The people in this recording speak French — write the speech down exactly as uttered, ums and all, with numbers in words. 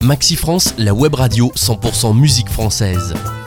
Maxi France, la web radio cent pour cent musique française.